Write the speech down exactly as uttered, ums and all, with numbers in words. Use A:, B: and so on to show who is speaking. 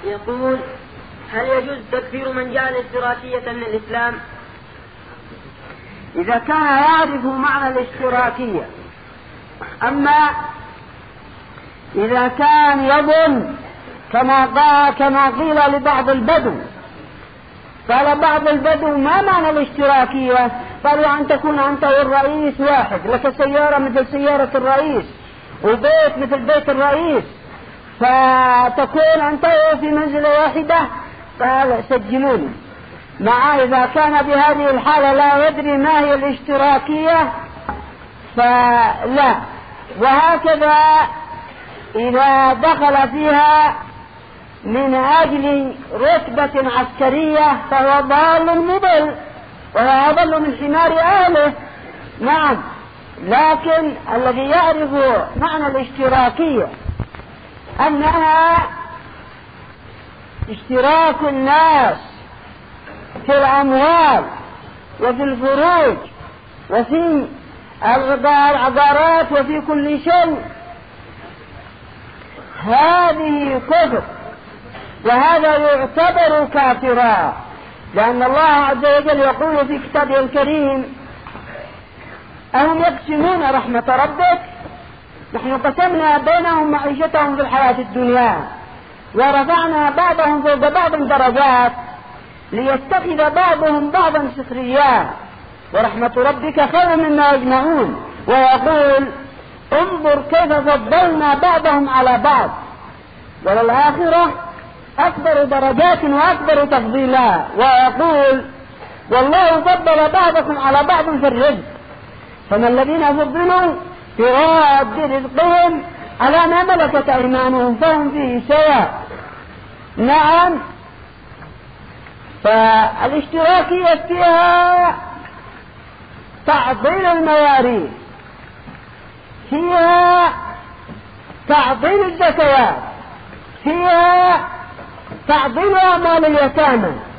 A: يقول: هل يجوز تكفير من جعل الاشتراكية من الإسلام؟
B: إذا كان يعرف معنى الاشتراكية. أما إذا كان يظن كما كما قيل لبعض البدو، قال بعض البدو: ما معنى الاشتراكية؟ قالوا: أن تكون أنت والرئيس واحد، لك سيارة مثل سيارة الرئيس وبيت مثل بيت الرئيس، فتكون أنت في منزلة واحدة. قال: سجلوني. مع إذا كان بهذه الحالة لا يدري ما هي الاشتراكية فلا. وهكذا إذا دخل فيها من أجل رتبة عسكرية فهو ضال مضل، وهو أضل من حمار أهله. نعم، لكن الذي يعرف معنى الاشتراكية أنها اشتراك الناس في الأموال وفي الفروج وفي العقارات وفي كل شيء، هذه كفر، وهذا يعتبر كافرا، لأن الله عز وجل يقول في كتابه الكريم: أهم يقسمون رحمة ربك؟ نحن قسمنا بينهم معيشتهم في الحياة الدنيا ورفعنا بعضهم فوق بعض درجات ليتخذ بعضهم بعضا سخريا ورحمة ربك خير مما يجمعون. ويقول: انظر كيف فضلنا بعضهم على بعض، وللآخرة أكبر درجات وأكبر تفضيلا. ويقول: والله فضل بعضكم على بعض في الرزق، فما الذين فضلوا في راد رزقهم على ما ملكت أيمانهم فهم فيه سواء. نعم، فالاشتراكية فيها تعطيل المواريث، فيها تعطيل الزكوات، فيها تعطيل أموال اليتامى،